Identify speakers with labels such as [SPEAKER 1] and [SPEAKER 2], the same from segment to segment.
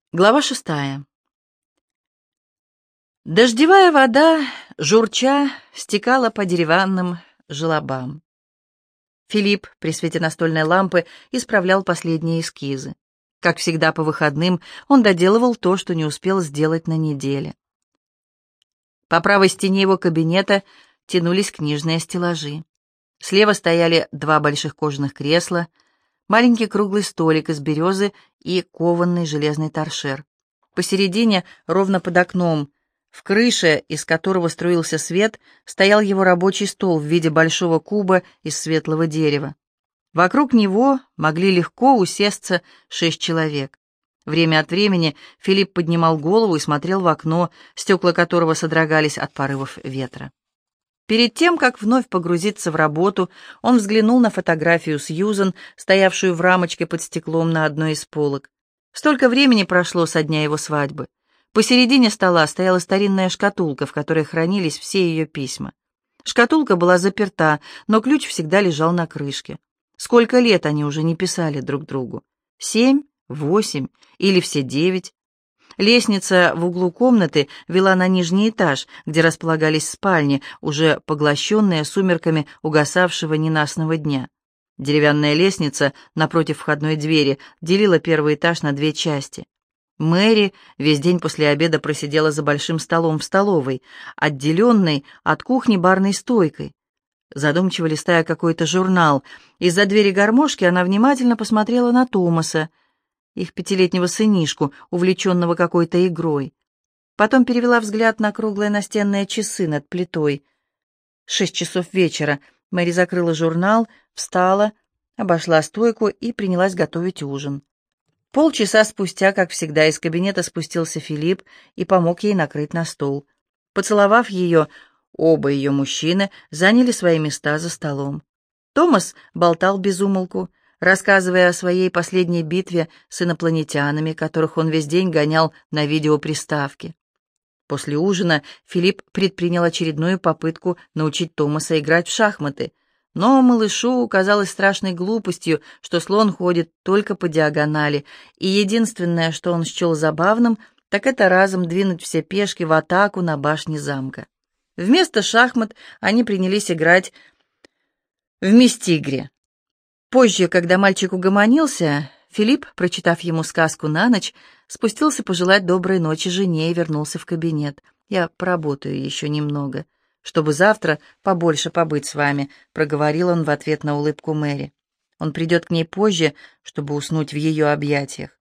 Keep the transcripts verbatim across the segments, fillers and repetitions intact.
[SPEAKER 1] Глава шестая. Дождевая вода, журча, стекала по деревянным желобам. Филипп при свете настольной лампы исправлял последние эскизы. Как всегда по выходным он доделывал то, что не успел сделать на неделе. По правой стене его кабинета тянулись книжные стеллажи. Слева стояли два больших кожаных кресла, маленький круглый столик из березы и кованный железный торшер. Посередине, ровно под окном, в крыше, из которого струился свет, стоял его рабочий стол в виде большого куба из светлого дерева. Вокруг него могли легко усесться шесть человек. Время от времени Филипп поднимал голову и смотрел в окно, стекла которого содрогались от порывов ветра. Перед тем, как вновь погрузиться в работу, он взглянул на фотографию Сьюзен, стоявшую в рамочке под стеклом на одной из полок. Столько времени прошло со дня его свадьбы. Посередине стола стояла старинная шкатулка, в которой хранились все ее письма. Шкатулка была заперта, но ключ всегда лежал на крышке. Сколько лет они уже не писали друг другу? Семь? Восемь? Или все девять? Лестница в углу комнаты вела на нижний этаж, где располагались спальни, уже поглощенные сумерками угасавшего ненастного дня. Деревянная лестница напротив входной двери делила первый этаж на две части. Мэри весь день после обеда просидела за большим столом в столовой, отделенной от кухни барной стойкой, задумчиво листая какой-то журнал. Из-за двери гармошки она внимательно посмотрела на Томаса, их пятилетнего сынишку, увлеченного какой-то игрой. Потом перевела взгляд на круглые настенные часы над плитой. Шесть часов вечера. Мэри закрыла журнал, встала, обошла стойку и принялась готовить ужин. Полчаса спустя, как всегда, из кабинета спустился Филипп и помог ей накрыть на стол. Поцеловав ее, оба ее мужчины заняли свои места за столом. Томас болтал без умолку, рассказывая о своей последней битве с инопланетянами, которых он весь день гонял на видеоприставке. После ужина Филипп предпринял очередную попытку научить Томаса играть в шахматы, но малышу казалось страшной глупостью, что слон ходит только по диагонали, и единственное, что он счел забавным, так это разом двинуть все пешки в атаку на башне замка. Вместо шахмат они принялись играть в мистигре. Позже, когда мальчик угомонился, Филипп, прочитав ему сказку на ночь, спустился пожелать доброй ночи жене и вернулся в кабинет. «Я поработаю еще немного, чтобы завтра побольше побыть с вами», — проговорил он в ответ на улыбку Мэри. Он придет к ней позже, чтобы уснуть в ее объятиях.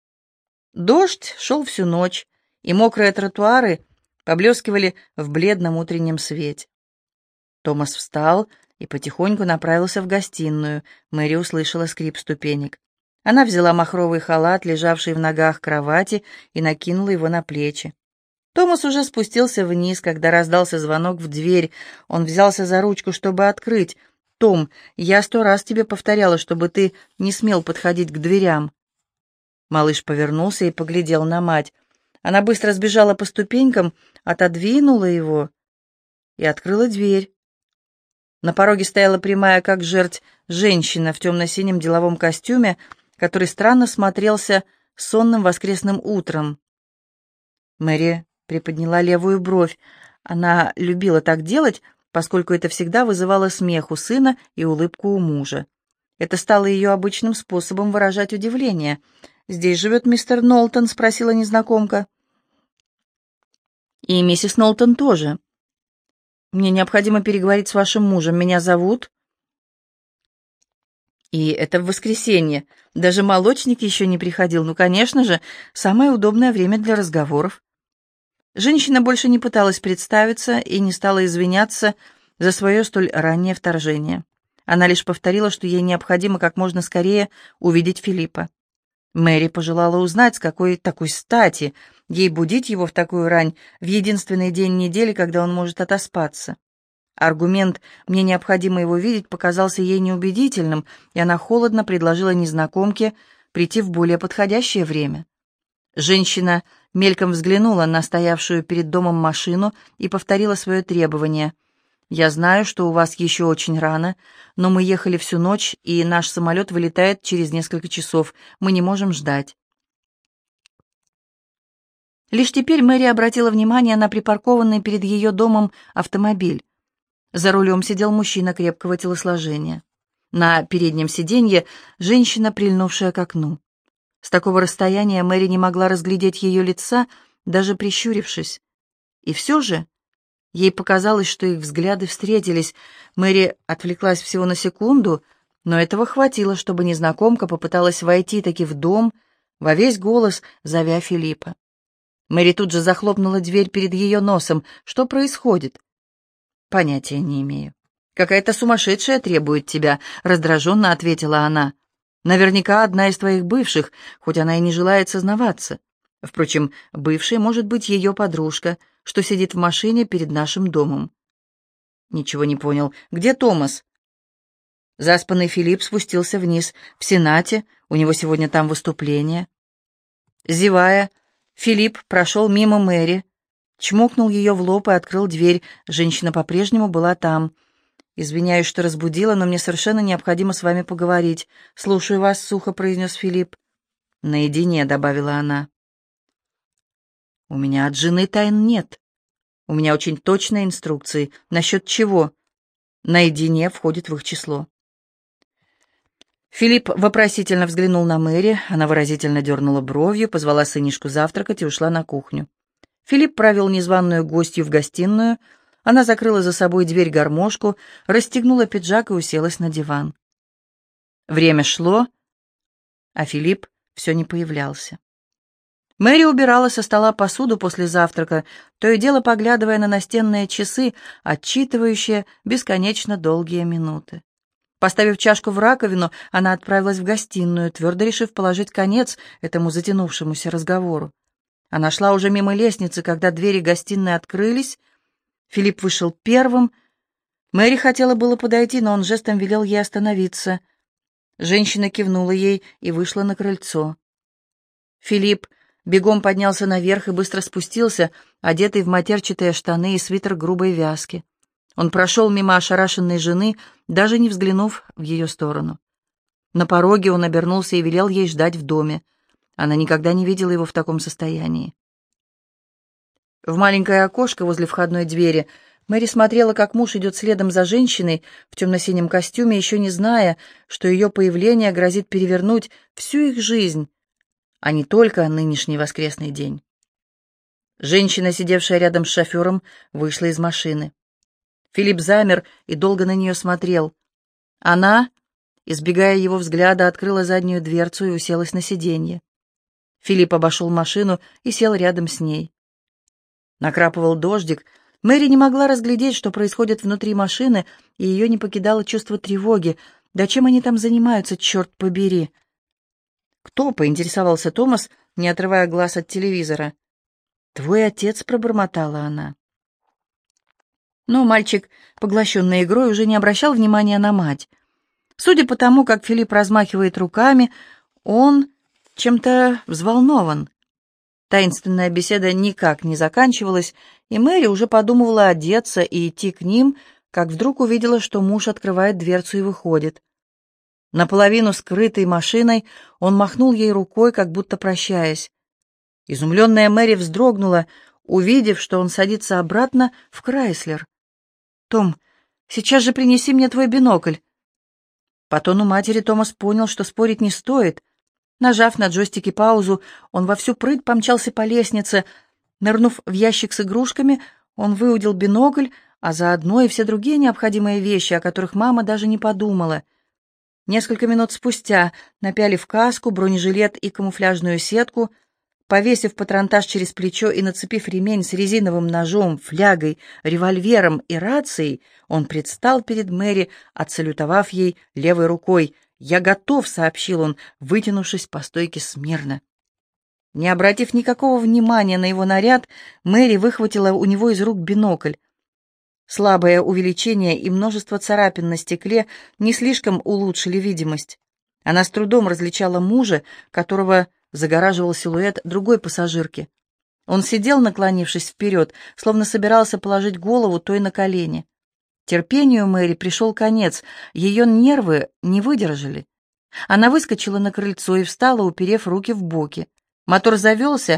[SPEAKER 1] Дождь шел всю ночь, и мокрые тротуары поблескивали в бледном утреннем свете. Томас встал и потихоньку направился в гостиную. Мэри услышала скрип ступенек. Она взяла махровый халат, лежавший в ногах кровати, и накинула его на плечи. Томас уже спустился вниз, когда раздался звонок в дверь. Он взялся за ручку, чтобы открыть. «Том, я сто раз тебе повторяла, чтобы ты не смел подходить к дверям». Малыш повернулся и поглядел на мать. Она быстро сбежала по ступенькам, отодвинула его и открыла дверь. На пороге стояла прямая, как жерть, женщина в темно-синем деловом костюме, который странно смотрелся сонным воскресным утром. Мэри приподняла левую бровь. Она любила так делать, поскольку это всегда вызывало смех у сына и улыбку у мужа. Это стало ее обычным способом выражать удивление. «Здесь живет мистер Нолтон?» — спросила незнакомка. «И миссис Нолтон тоже. Мне необходимо переговорить с вашим мужем. Меня зовут...» И это в воскресенье. Даже молочник еще не приходил. Ну, конечно же, самое удобное время для разговоров. Женщина больше не пыталась представиться и не стала извиняться за свое столь раннее вторжение. Она лишь повторила, что ей необходимо как можно скорее увидеть Филиппа. Мэри пожелала узнать, с какой такой стати ей будить его в такую рань, в единственный день недели, когда он может отоспаться. Аргумент «мне необходимо его видеть» показался ей неубедительным, и она холодно предложила незнакомке прийти в более подходящее время. Женщина мельком взглянула на стоявшую перед домом машину и повторила свое требование. «Я знаю, что у вас еще очень рано, но мы ехали всю ночь, и наш самолет вылетает через несколько часов. Мы не можем ждать». Лишь теперь Мэри обратила внимание на припаркованный перед ее домом автомобиль. За рулем сидел мужчина крепкого телосложения. На переднем сиденье женщина, прильнувшая к окну. С такого расстояния Мэри не могла разглядеть ее лица, даже прищурившись. И все же ей показалось, что их взгляды встретились. Мэри отвлеклась всего на секунду, но этого хватило, чтобы незнакомка попыталась войти таки в дом, во весь голос зовя Филиппа. Мэри тут же захлопнула дверь перед ее носом. Что происходит? Понятия не имею. Какая-то сумасшедшая требует тебя, раздраженно ответила она. Наверняка одна из твоих бывших, хоть она и не желает сознаваться. Впрочем, бывшей может быть ее подружка, что сидит в машине перед нашим домом. Ничего не понял. Где Томас? Заспанный Филипп спустился вниз, в Сенате, у него сегодня там выступление. Зевая, Филипп прошел мимо Мэри, чмокнул ее в лоб и открыл дверь. Женщина по-прежнему была там. «Извиняюсь, что разбудила, но мне совершенно необходимо с вами поговорить. Слушаю вас», — сухо произнес Филипп. «Наедине», — добавила она. «У меня от жены тайн нет. У меня очень точные инструкции. Насчет чего?» «Наедине» входит в их число. Филипп вопросительно взглянул на Мэри, она выразительно дернула бровью, позвала сынишку завтракать и ушла на кухню. Филипп провел незваную гостью в гостиную, она закрыла за собой дверь-гармошку, расстегнула пиджак и уселась на диван. Время шло, а Филипп все не появлялся. Мэри убирала со стола посуду после завтрака, то и дело поглядывая на настенные часы, отсчитывающие бесконечно долгие минуты. Поставив чашку в раковину, она отправилась в гостиную, твердо решив положить конец этому затянувшемуся разговору. Она шла уже мимо лестницы, когда двери гостиной открылись. Филипп вышел первым. Мэри хотела было подойти, но он жестом велел ей остановиться. Женщина кивнула ей и вышла на крыльцо. Филипп бегом поднялся наверх и быстро спустился, одетый в матерчатые штаны и свитер грубой вязки. Он прошел мимо ошарашенной жены, даже не взглянув в ее сторону. На пороге он обернулся и велел ей ждать в доме. Она никогда не видела его в таком состоянии. В маленькое окошко возле входной двери Мэри смотрела, как муж идет следом за женщиной в темно-синем костюме, еще не зная, что ее появление грозит перевернуть всю их жизнь, а не только нынешний воскресный день. Женщина, сидевшая рядом с шофером, вышла из машины. Филипп замер и долго на нее смотрел. Она, избегая его взгляда, открыла заднюю дверцу и уселась на сиденье. Филипп обошел машину и сел рядом с ней. Накрапывал дождик. Мэри не могла разглядеть, что происходит внутри машины, и ее не покидало чувство тревоги. Да чем они там занимаются, черт побери? «Кто?» — поинтересовался Томас, не отрывая глаз от телевизора. «Твой отец», — пробормотала она. Но мальчик, поглощенный игрой, уже не обращал внимания на мать. Судя по тому, как Филипп размахивает руками, он чем-то взволнован. Таинственная беседа никак не заканчивалась, и Мэри уже подумывала одеться и идти к ним, как вдруг увидела, что муж открывает дверцу и выходит. Наполовину скрытой машиной он махнул ей рукой, как будто прощаясь. Изумленная Мэри вздрогнула, увидев, что он садится обратно в Крайслер. «Том, сейчас же принеси мне твой бинокль». По тону матери Томас понял, что спорить не стоит. Нажав на джойстике паузу, он во всю прыть помчался по лестнице. Нырнув в ящик с игрушками, он выудил бинокль, а заодно и все другие необходимые вещи, о которых мама даже не подумала. Несколько минут спустя, напялив каску, бронежилет и камуфляжную сетку, повесив патронтаж через плечо и нацепив ремень с резиновым ножом, флягой, револьвером и рацией, он предстал перед Мэри, отсалютовав ей левой рукой. «Я готов», — сообщил он, вытянувшись по стойке смирно. Не обратив никакого внимания на его наряд, Мэри выхватила у него из рук бинокль. Слабое увеличение и множество царапин на стекле не слишком улучшили видимость. Она с трудом различала мужа, которого загораживал силуэт другой пассажирки. Он сидел, наклонившись вперед, словно собирался положить голову той на колени. Терпению Мэри пришел конец, ее нервы не выдержали. Она выскочила на крыльцо и встала, уперев руки в боки. Мотор завелся,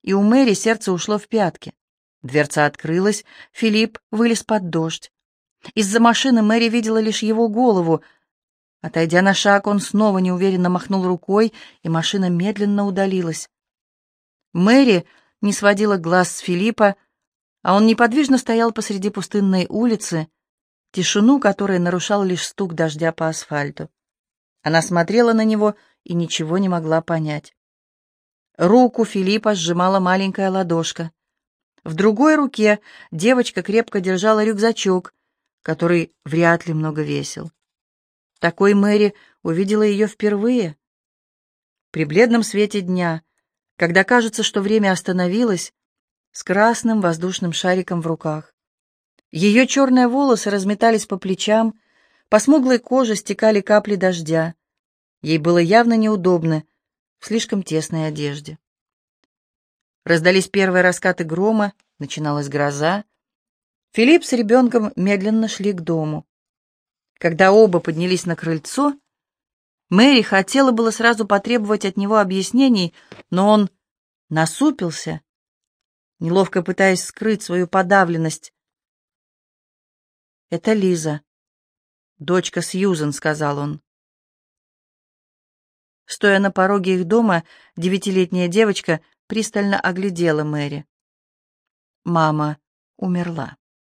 [SPEAKER 1] и у Мэри сердце ушло в пятки. Дверца открылась, Филипп вылез под дождь. Из-за машины Мэри видела лишь его голову. Отойдя на шаг, он снова неуверенно махнул рукой, и машина медленно удалилась. Мэри не сводила глаз с Филиппа, а он неподвижно стоял посреди пустынной улицы, тишину которой нарушал лишь стук дождя по асфальту. Она смотрела на него и ничего не могла понять. Руку Филиппа сжимала маленькая ладошка. В другой руке девочка крепко держала рюкзачок, который вряд ли много весил. Такой Мэри увидела ее впервые. При бледном свете дня, когда кажется, что время остановилось, с красным воздушным шариком в руках. Ее черные волосы разметались по плечам, по смуглой коже стекали капли дождя. Ей было явно неудобно в слишком тесной одежде. Раздались первые раскаты грома, начиналась гроза. Филипп с ребенком медленно шли к дому. Когда оба поднялись на крыльцо, Мэри хотела было сразу потребовать от него объяснений, но он насупился, неловко пытаясь скрыть свою подавленность. «Это Лиза, дочка Сьюзен», — сказал он. Стоя на пороге их дома, девятилетняя девочка пристально оглядела Мэри. Мама умерла.